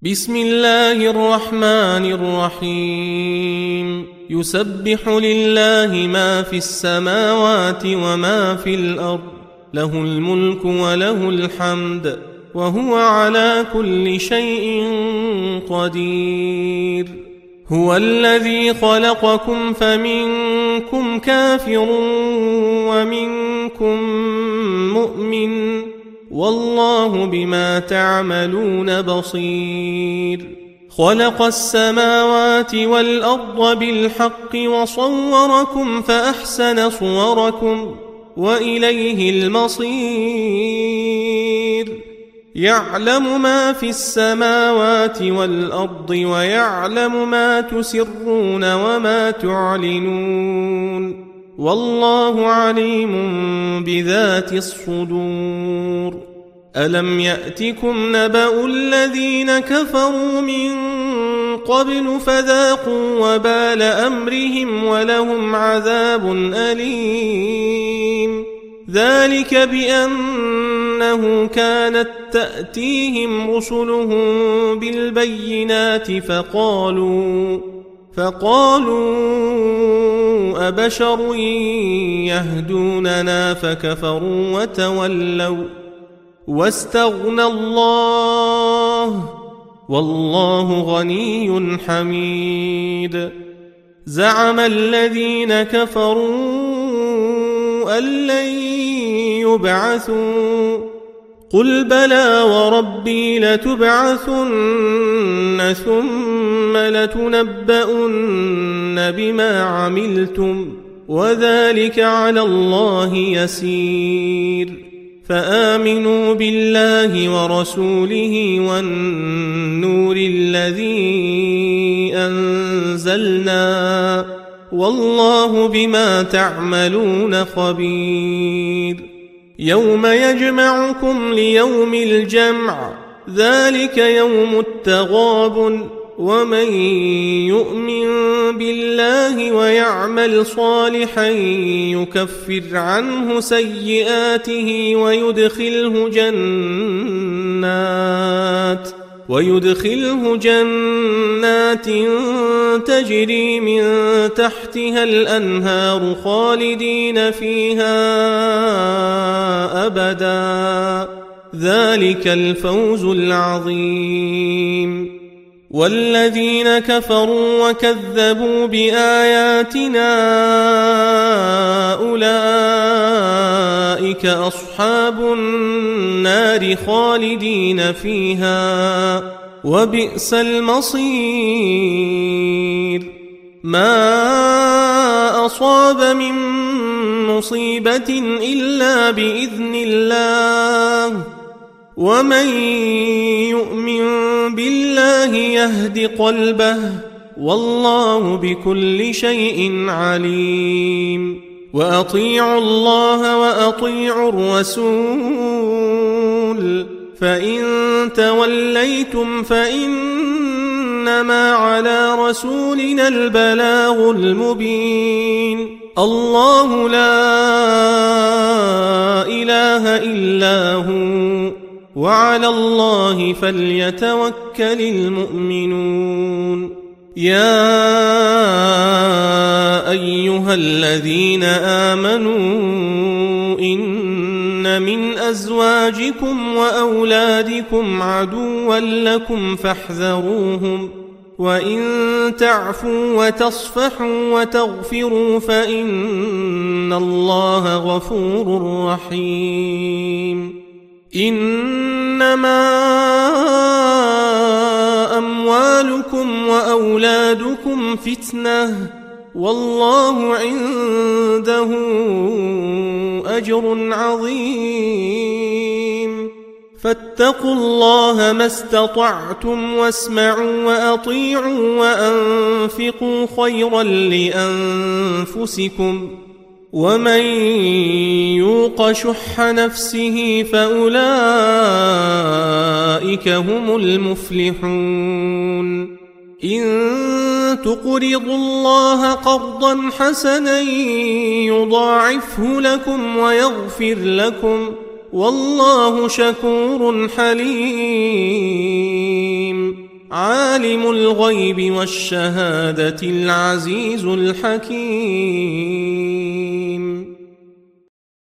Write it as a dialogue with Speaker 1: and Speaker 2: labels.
Speaker 1: بسم الله الرحمن الرحيم يسبح لله ما في السماوات وما في الأرض له الملك وله الحمد وهو على كل شيء قدير هو الذي خلقكم فمنكم كافر ومنكم مؤمن والله بما تعملون بصير خلق السماوات والأرض بالحق وصوركم فأحسن صوركم وإليه المصير يعلم ما في السماوات والأرض ويعلم ما تسرون وما تعلنون والله عليم بذات الصدور ألم يأتكم نبأ الذين كفروا من قبل فذاقوا وبال أمرهم ولهم عذاب أليم ذلك بأنه كانت تأتيهم رسلهم بالبينات فقالوا أبشر يهدوننا فكفروا وتولوا واستغنى الله والله غني حميد زعم الذين كفروا أن لن يبعثوا قل بلى وربي لتبعثن ثم لتنبؤن بما عملتم وذلك على الله يسير فآمنوا بالله ورسوله والنور الذي أنزلنا والله بما تعملون خبير يوم يجمعكم ليوم الجمع ذلك يوم التغابن ومن يؤمن بالله ويعمل صالحا يكفر عنه سيئاته ويدخله جنات تجري من تحتها الأنهار خالدين فيها أبدا ذلك الفوز العظيم والذين كفروا وكذبوا بآياتنا أولئك أصحاب النار خالدين فيها وبئس المصير ما أصاب من مصيبة إلا بإذن الله ومن يؤمن بالله يهد قلبه والله بكل شيء عليم وأطيعوا الله وأطيعوا الرسول فإن توليتم فإنما على رسولنا البلاغ المبين الله لا إله إلا هو وعلى الله فليتوكل المؤمنون يا أيها الذين آمنوا إن من أزواجكم وأولادكم عدوا لكم فاحذروهم وإن تعفوا وتصفحوا وتغفروا فإن الله غفور رحيم إنما أموالكم وأولادكم فتنة والله عنده أجر عظيم فاتقوا الله ما استطعتم واسمعوا وأطيعوا وأنفقوا خيرا لأنفسكم ومن يوق شح نفسه فأولئك هم المفلحون إن تقرضوا الله قرضا حسنا يضاعفه لكم ويغفر لكم والله شكور حليم عالم الغيب والشهادة العزيز الحكيم.